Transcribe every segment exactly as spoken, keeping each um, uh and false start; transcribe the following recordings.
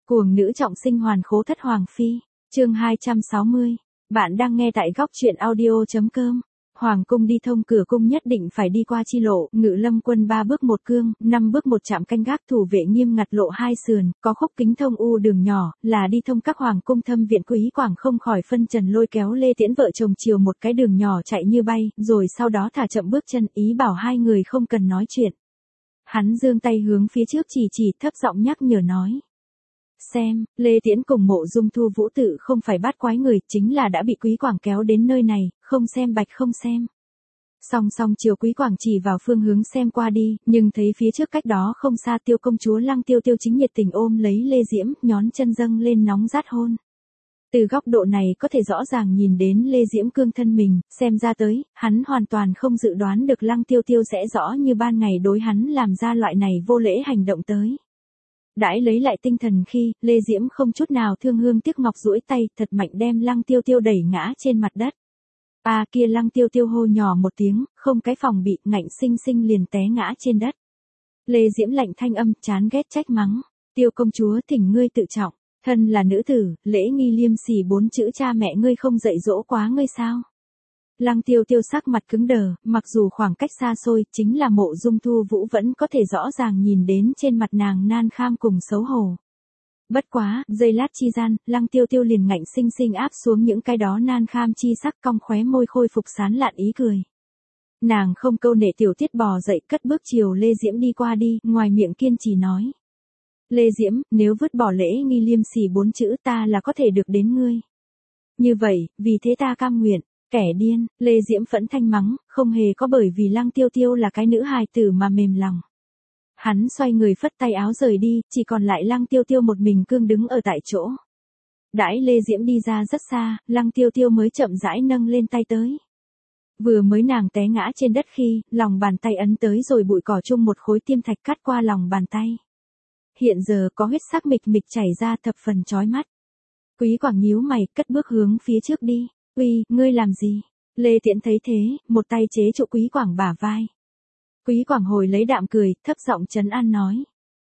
Cuồng nữ trọng sinh hoàn khố thất hoàng phi, chương hai trăm sáu mươi. Bạn đang nghe tại góc truyện audio.com. Hoàng cung đi thông cửa cung nhất định phải đi qua chi lộ, Ngự Lâm quân ba bước một cương, năm bước một trạm canh gác thủ vệ nghiêm ngặt lộ hai sườn, có khúc kính thông u đường nhỏ, là đi thông các hoàng cung thâm viện. Quý Quảng không khỏi phân trần lôi kéo Lê Tiễn vợ chồng chiều một cái đường nhỏ chạy như bay, rồi sau đó thả chậm bước chân, ý bảo hai người không cần nói chuyện. Hắn giương tay hướng phía trước chỉ chỉ, thấp giọng nhắc nhở nói. Xem, Lê Tiễn cùng Mộ Dung Thu Vũ tự không phải bắt quái người, chính là đã bị Quý Quảng kéo đến nơi này, không xem bạch không xem. Song song chiều Quý Quảng chỉ vào phương hướng xem qua đi, nhưng thấy phía trước cách đó không xa Tiêu công chúa Lăng Tiêu Tiêu chính nhiệt tình ôm lấy Lê Diễm, nhón chân dâng lên nóng rát hôn. Từ góc độ này có thể rõ ràng nhìn đến Lê Diễm cương thân mình, xem ra tới, hắn hoàn toàn không dự đoán được Lăng Tiêu Tiêu sẽ rõ như ban ngày đối hắn làm ra loại này vô lễ hành động tới. Đãi lấy lại tinh thần khi, Lê Diễm không chút nào thương hương tiếc ngọc duỗi tay, thật mạnh đem Lăng Tiêu Tiêu đẩy ngã trên mặt đất. À kia Lăng Tiêu Tiêu hô nhỏ một tiếng, không cái phòng bị, ngạnh sinh sinh liền té ngã trên đất. Lê Diễm lạnh thanh âm, chán ghét trách mắng. Tiêu công chúa thỉnh ngươi tự trọng, thân là nữ tử, lễ nghi liêm sỉ bốn chữ cha mẹ ngươi không dạy dỗ quá ngươi sao? Lăng Tiêu Tiêu sắc mặt cứng đờ, mặc dù khoảng cách xa xôi, chính là Mộ Dung Thu Vũ vẫn có thể rõ ràng nhìn đến trên mặt nàng nan kham cùng xấu hổ. Bất quá, giây lát chi gian, Lăng Tiêu Tiêu liền ngạnh sinh sinh áp xuống những cái đó nan kham chi sắc, cong khóe môi khôi phục sán lạn ý cười. Nàng không câu nệ tiểu tiết bò dậy, cất bước chiều Lê Diễm đi qua đi, ngoài miệng kiên trì nói. Lê Diễm, nếu vứt bỏ lễ nghi liêm sỉ bốn chữ ta là có thể được đến ngươi. Như vậy, vì thế ta cam nguyện. Kẻ điên, Lê Diễm phẫn thanh mắng, không hề có bởi vì Lăng Tiêu Tiêu là cái nữ hài tử mà mềm lòng. Hắn xoay người phất tay áo rời đi, chỉ còn lại Lăng Tiêu Tiêu một mình cương đứng ở tại chỗ. Đãi Lê Diễm đi ra rất xa, Lăng Tiêu Tiêu mới chậm rãi nâng lên tay tới. Vừa mới nàng té ngã trên đất khi, lòng bàn tay ấn tới rồi bụi cỏ chung một khối tiêm thạch cắt qua lòng bàn tay. Hiện giờ có huyết sắc mịch mịch chảy ra thập phần chói mắt. Quý Quảng nhíu mày, cất bước hướng phía trước đi. Uy, ngươi làm gì? Lê Tiễn thấy thế, một tay chế trụ Quý Quảng bả vai. Quý Quảng hồi lấy đạm cười, thấp giọng trấn an nói.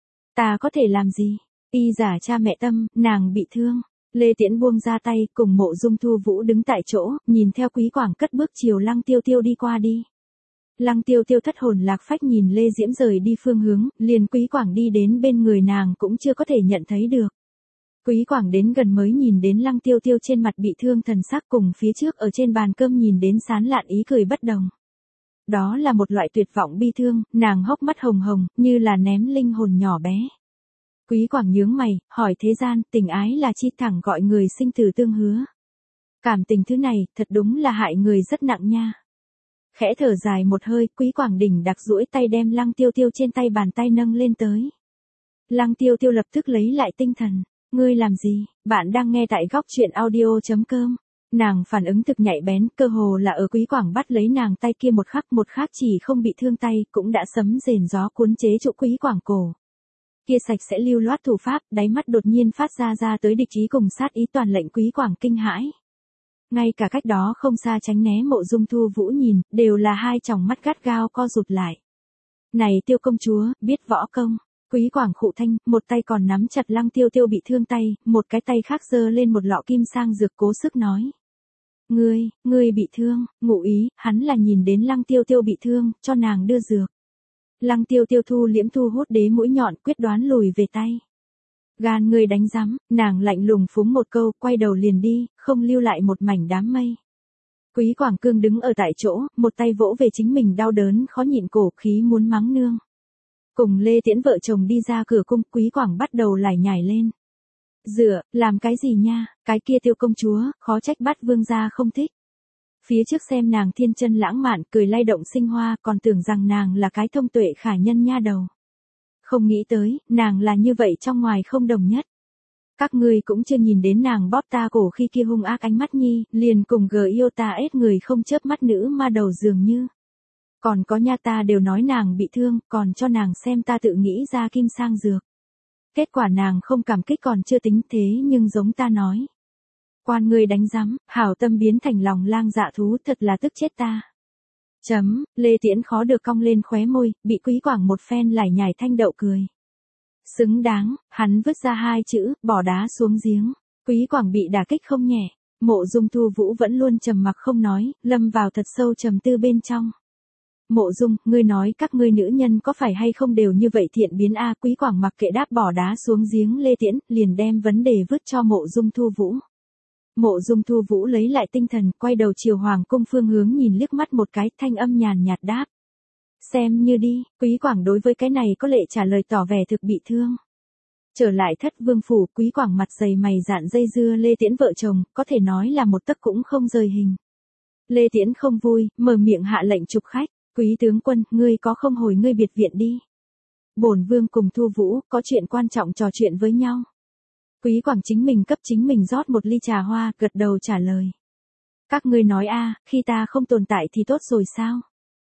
Ta có thể làm gì? Y giả cha mẹ tâm, nàng bị thương. Lê Tiễn buông ra tay, cùng Mộ Dung Thu Vũ đứng tại chỗ, nhìn theo Quý Quảng cất bước chiều Lăng Tiêu Tiêu đi qua đi. Lăng Tiêu Tiêu thất hồn lạc phách nhìn Lê Diễm rời đi phương hướng, liền Quý Quảng đi đến bên người nàng cũng chưa có thể nhận thấy được. Quý Quảng đến gần mới nhìn đến Lăng Tiêu Tiêu trên mặt bị thương thần sắc cùng phía trước ở trên bàn cơm nhìn đến sán lạn ý cười bất đồng. Đó là một loại tuyệt vọng bi thương, nàng hốc mắt hồng hồng, như là ném linh hồn nhỏ bé. Quý Quảng nhướng mày, hỏi thế gian, tình ái là chi, thẳng gọi người sinh tử tương hứa. Cảm tình thứ này, thật đúng là hại người rất nặng nha. Khẽ thở dài một hơi, Quý Quảng đỉnh đặc duỗi tay đem Lăng Tiêu Tiêu trên tay bàn tay nâng lên tới. Lăng Tiêu Tiêu lập tức lấy lại tinh thần. Ngươi làm gì? Bạn đang nghe tại góc truyện audio.com. Nàng phản ứng thực nhạy bén, cơ hồ là ở Quý Quảng bắt lấy nàng tay kia một khắc, một khắc chỉ không bị thương tay, cũng đã sấm rền gió cuốn chế trụ Quý Quảng cổ. Kia sạch sẽ lưu loát thủ pháp, đáy mắt đột nhiên phát ra ra tới địch ý cùng sát ý, toàn lệnh Quý Quảng kinh hãi. Ngay cả cách đó không xa tránh né Mộ Dung Thu Vũ nhìn, đều là hai tròng mắt gắt gao co rụt lại. Này Tiêu công chúa, biết võ công. Quý Quảng khụ thanh, một tay còn nắm chặt Lăng Tiêu Tiêu bị thương tay, một cái tay khác giơ lên một lọ kim sang dược cố sức nói. Ngươi, ngươi bị thương, ngụ ý, hắn là nhìn đến Lăng Tiêu Tiêu bị thương, cho nàng đưa dược. Lăng Tiêu Tiêu thu liễm thu hút đế mũi nhọn, quyết đoán lùi về tay. Gan ngươi đánh rắm, nàng lạnh lùng phúng một câu, quay đầu liền đi, không lưu lại một mảnh đám mây. Quý Quảng cương đứng ở tại chỗ, một tay vỗ về chính mình đau đớn khó nhịn cổ, khí muốn mắng nương. Cùng Lê Tiễn vợ chồng đi ra cửa cung, Quý Quảng bắt đầu lải nhải lên. Dựa, làm cái gì nha, cái kia Tiêu công chúa, khó trách bắt vương gia không thích. Phía trước xem nàng thiên chân lãng mạn, cười lay động sinh hoa, còn tưởng rằng nàng là cái thông tuệ khả nhân nha đầu. Không nghĩ tới, nàng là như vậy trong ngoài không đồng nhất. Các ngươi cũng chưa nhìn đến nàng bóp ta cổ khi kia hung ác ánh mắt nhi, liền cùng gờ yêu ta ết người không chớp mắt nữ ma đầu dường như. Còn có nha, ta đều nói nàng bị thương, còn cho nàng xem ta tự nghĩ ra kim sang dược. Kết quả nàng không cảm kích còn chưa tính thế, nhưng giống ta nói. Quan ngươi đánh rắm, hảo tâm biến thành lòng lang dạ thú, thật là tức chết ta. Chấm, Lê Tiễn khó được cong lên khóe môi, bị Quý Quảng một phen lải nhải thanh đậu cười. Xứng đáng, hắn vứt ra hai chữ, bỏ đá xuống giếng. Quý Quảng bị đả kích không nhẹ. Mộ Dung Thu Vũ vẫn luôn trầm mặc không nói, lâm vào thật sâu trầm tư bên trong. Mộ Dung, ngươi nói các ngươi nữ nhân có phải hay không đều như vậy thiện biến a? Quý Quảng mặc kệ đáp bỏ đá xuống giếng Lê Tiễn, liền đem vấn đề vứt cho Mộ Dung Thu Vũ. Mộ Dung Thu Vũ lấy lại tinh thần, quay đầu chiều hoàng cung phương hướng nhìn liếc mắt một cái, thanh âm nhàn nhạt đáp. Xem như đi. Quý Quảng đối với cái này có lệ trả lời tỏ vẻ thực bị thương. Trở lại Thất Vương phủ, Quý Quảng mặt dày mày dạn dây dưa Lê Tiễn vợ chồng, có thể nói là một tấc cũng không rời hình. Lê Tiễn không vui, mở miệng hạ lệnh chụp khách. Quý tướng quân, ngươi có không hồi ngươi biệt viện đi. Bổn vương cùng Thu Vũ, có chuyện quan trọng trò chuyện với nhau. Quý Quảng chính mình cấp chính mình rót một ly trà hoa, gật đầu trả lời. Các ngươi nói a, khi ta không tồn tại thì tốt rồi sao?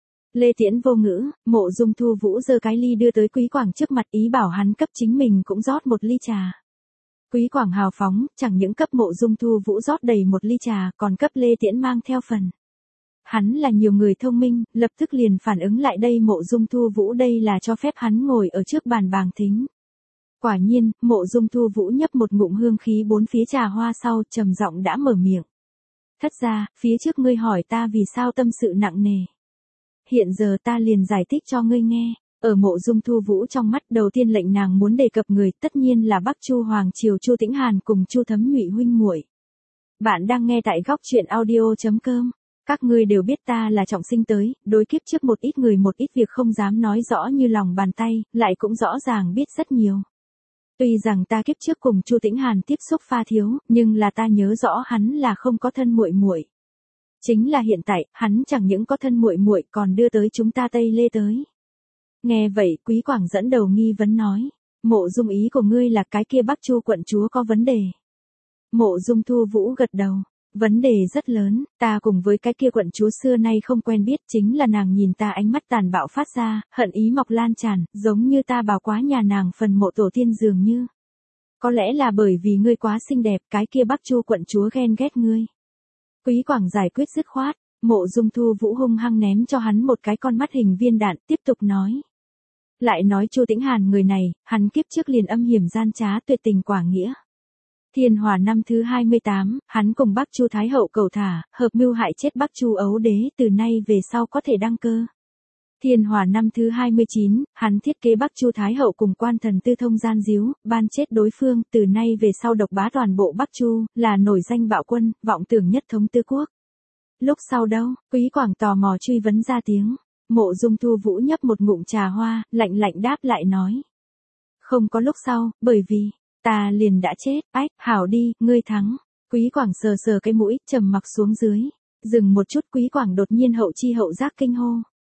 Lê Tiễn vô ngữ, Mộ Dung Thu Vũ giơ cái ly đưa tới Quý Quảng trước mặt ý bảo hắn cấp chính mình cũng rót một ly trà. Quý Quảng hào phóng, chẳng những cấp Mộ Dung Thu Vũ rót đầy một ly trà, còn cấp Lê Tiễn mang theo phần. Hắn là nhiều người thông minh, lập tức liền phản ứng lại đây Mộ Dung Thu Vũ đây là cho phép hắn ngồi ở trước bàn bàng thính. Quả nhiên, Mộ Dung Thu Vũ nhấp một ngụm hương khí bốn phía trà hoa sau, trầm giọng đã mở miệng. Thất ra, phía trước ngươi hỏi ta vì sao tâm sự nặng nề. Hiện giờ ta liền giải thích cho ngươi nghe. Ở Mộ Dung Thu Vũ trong mắt đầu tiên lệnh nàng muốn đề cập người tất nhiên là Bắc Chu Hoàng Triều Chu Tĩnh Hàn cùng Chu Thấm Nhụy huynh muội. Bạn đang nghe tại góc truyện audio chấm com. Các ngươi đều biết ta là trọng sinh tới, đối kiếp trước một ít người một ít việc không dám nói rõ như lòng bàn tay, lại cũng rõ ràng biết rất nhiều. Tuy rằng ta kiếp trước cùng Chu Tĩnh Hàn tiếp xúc pha thiếu, nhưng là ta nhớ rõ hắn là không có thân muội muội. Chính là hiện tại, hắn chẳng những có thân muội muội còn đưa tới chúng ta Tây Lê tới. Nghe vậy, Quý Quảng dẫn đầu nghi vấn nói, Mộ Dung ý của ngươi là cái kia Bắc Chu quận chúa có vấn đề. Mộ Dung Thu Vũ gật đầu. Vấn đề rất lớn, ta cùng với cái kia quận chúa xưa nay không quen biết, chính là nàng nhìn ta ánh mắt tàn bạo phát ra, hận ý mọc lan tràn, giống như ta bảo quá nhà nàng phần mộ tổ tiên dường như. Có lẽ là bởi vì ngươi quá xinh đẹp, cái kia Bắc Chu quận chúa ghen ghét ngươi. Quý Quảng giải quyết dứt khoát, Mộ Dung Thu Vũ hung hăng ném cho hắn một cái con mắt hình viên đạn, tiếp tục nói. Lại nói Chu Tĩnh Hàn người này, hắn kiếp trước liền âm hiểm gian trá tuyệt tình quả nghĩa. Thiên Hòa năm thứ hai mươi tám, hắn cùng Bắc Chu Thái hậu cầu thả, hợp mưu hại chết Bắc Chu Ấu đế, từ nay về sau có thể đăng cơ. Thiên Hòa năm thứ hai mươi chín, hắn thiết kế Bắc Chu Thái hậu cùng quan thần tư thông gian díu, ban chết đối phương, từ nay về sau độc bá toàn bộ Bắc Chu, là nổi danh bạo quân, vọng tưởng nhất thống tứ quốc. Lúc sau đâu, Quý Quảng tò mò truy vấn ra tiếng, Mộ Dung Thu Vũ nhấp một ngụm trà hoa, lạnh lạnh đáp lại nói. Không có lúc sau, bởi vì, ta liền đã chết, ách, hảo đi, ngươi thắng. Quý Quảng sờ sờ cái mũi, trầm mặc xuống dưới. Dừng một chút, Quý Quảng đột nhiên hậu chi hậu giác kinh hô.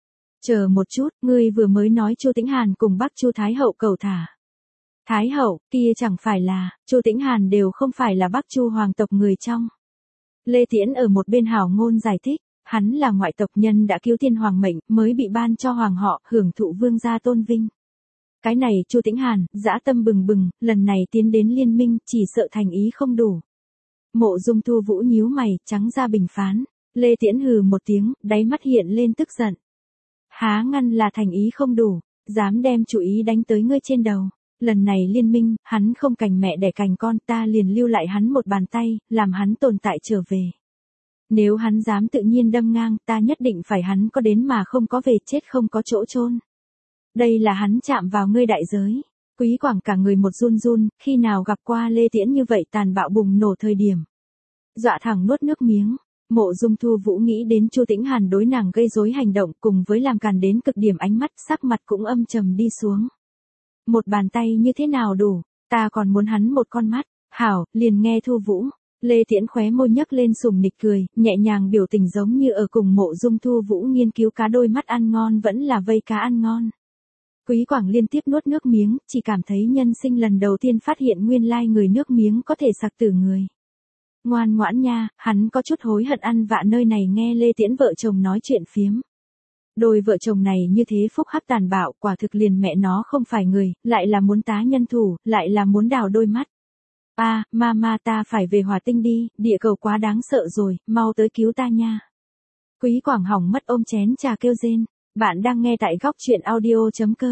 Chờ một chút, ngươi vừa mới nói Chu Tĩnh Hàn cùng Bắc Chu Thái hậu cầu thả. Thái hậu, kia chẳng phải là, Chu Tĩnh Hàn đều không phải là Bắc Chu hoàng tộc người trong. Lê Tiễn ở một bên hảo ngôn giải thích, hắn là ngoại tộc nhân đã cứu thiên hoàng mệnh, mới bị ban cho hoàng họ, hưởng thụ vương gia tôn vinh. Cái này Chu Tĩnh Hàn, dã tâm bừng bừng, lần này tiến đến liên minh, chỉ sợ thành ý không đủ. Mộ Dung Thu Vũ nhíu mày, trắng ra bình phán. Lê Tiễn hừ một tiếng, đáy mắt hiện lên tức giận. Há ngăn là thành ý không đủ, dám đem chủ ý đánh tới ngươi trên đầu. Lần này liên minh, hắn không cành mẹ đẻ cành con, ta liền lưu lại hắn một bàn tay, làm hắn tồn tại trở về. Nếu hắn dám tự nhiên đâm ngang, ta nhất định phải hắn có đến mà không có về, chết không có chỗ chôn. Đây là hắn chạm vào ngươi đại giới. Quý Quảng cả người một run run, khi nào gặp qua Lê Tiễn như vậy tàn bạo bùng nổ thời điểm. Dọa thẳng nuốt nước miếng. Mộ Dung Thu Vũ nghĩ đến Chu Tĩnh Hàn đối nàng gây rối hành động cùng với làm càn đến cực điểm ánh mắt, sắc mặt cũng âm trầm đi xuống. Một bàn tay như thế nào đủ, ta còn muốn hắn một con mắt. Hảo, liền nghe Thu Vũ. Lê Tiễn khóe môi nhấc lên sùng nịch cười, nhẹ nhàng biểu tình giống như ở cùng Mộ Dung Thu Vũ nghiên cứu cá đôi mắt ăn ngon vẫn là vây cá ăn ngon. Quý Quảng liên tiếp nuốt nước miếng, chỉ cảm thấy nhân sinh lần đầu tiên phát hiện nguyên lai người nước miếng có thể sặc tử người. Ngoan ngoãn nha, hắn có chút hối hận ăn vạ nơi này nghe Lê Tiễn vợ chồng nói chuyện phiếm. Đôi vợ chồng này như thế phúc hắc tàn bạo, quả thực liền mẹ nó không phải người, lại là muốn tá nhân thủ, lại là muốn đào đôi mắt. A, à, mama ta phải về Hỏa Tinh đi, địa cầu quá đáng sợ rồi, mau tới cứu ta nha. Quý Quảng hỏng mất ôm chén trà kêu rên. Bạn đang nghe tại góc truyện audio chấm com.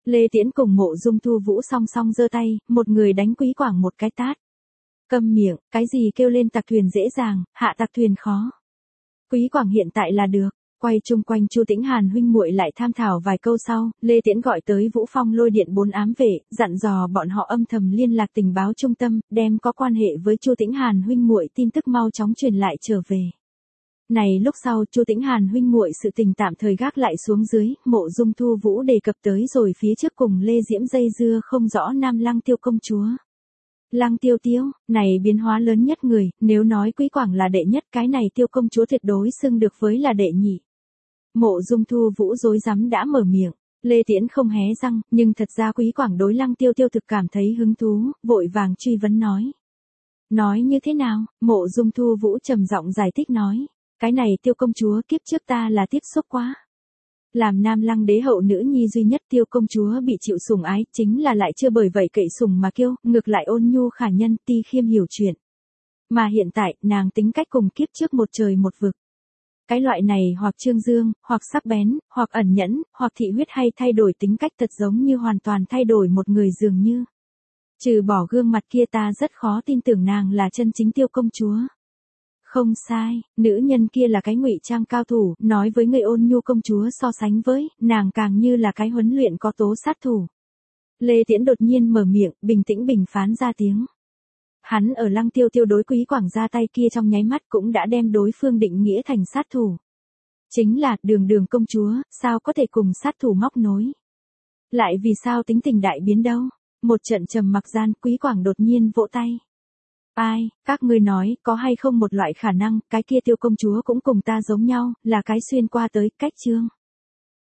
Lê Tiễn cùng Mộ Dung Thu Vũ song song giơ tay, một người đánh Quý Quảng một cái tát. Câm miệng, cái gì kêu lên tặc thuyền dễ dàng, hạ tặc thuyền khó. Quý Quảng hiện tại là được. Quay chung quanh Chu Tĩnh Hàn huynh muội lại tham thảo vài câu sau, Lê Tiễn gọi tới Vũ Phong lôi điện bốn ám vệ, dặn dò bọn họ âm thầm liên lạc tình báo trung tâm, đem có quan hệ với Chu Tĩnh Hàn huynh muội tin tức mau chóng truyền lại trở về. Này lúc sau Chu Tĩnh Hàn huynh muội sự tình tạm thời gác lại xuống dưới, Mộ Dung Thu Vũ đề cập tới rồi phía trước cùng Lê Diễm dây dưa không rõ Nam Lăng Tiêu công chúa. Lăng Tiêu Tiêu, này biến hóa lớn nhất người, nếu nói Quý Quảng là đệ nhất, cái này Tiêu công chúa tuyệt đối xưng được với là đệ nhị. Mộ Dung Thu Vũ rối rắm đã mở miệng, Lê Tiễn không hé răng, nhưng thật ra Quý Quảng đối Lăng Tiêu Tiêu thực cảm thấy hứng thú, vội vàng truy vấn nói. Nói như thế nào? Mộ Dung Thu Vũ trầm giọng giải thích nói, cái này Tiêu công chúa kiếp trước ta là tiếp xúc quá. Làm Nam Lăng đế hậu nữ nhi duy nhất, Tiêu công chúa bị chịu sủng ái, chính là lại chưa bởi vậy cậy sủng mà kiêu, ngược lại ôn nhu khả nhân, ti khiêm hiểu chuyện. Mà hiện tại, nàng tính cách cùng kiếp trước một trời một vực. Cái loại này hoặc trương dương, hoặc sắc bén, hoặc ẩn nhẫn, hoặc thị huyết hay thay đổi tính cách thật giống như hoàn toàn thay đổi một người dường như. Trừ bỏ gương mặt kia ta rất khó tin tưởng nàng là chân chính Tiêu công chúa. Không sai, nữ nhân kia là cái ngụy trang cao thủ, nói với người ôn nhu công chúa so sánh với, nàng càng như là cái huấn luyện có tố sát thủ. Lê Tiễn đột nhiên mở miệng, bình tĩnh bình phán ra tiếng. Hắn ở Lăng Tiêu Tiêu đối Quý Quảng ra tay kia trong nháy mắt cũng đã đem đối phương định nghĩa thành sát thủ. Chính là, đường đường công chúa, sao có thể cùng sát thủ móc nối. Lại vì sao tính tình đại biến đâu. Một trận trầm mặc gian, Quý Quảng đột nhiên vỗ tay. Ai, các ngươi nói, có hay không một loại khả năng, cái kia Tiêu công chúa cũng cùng ta giống nhau, là cái xuyên qua tới, cách chương.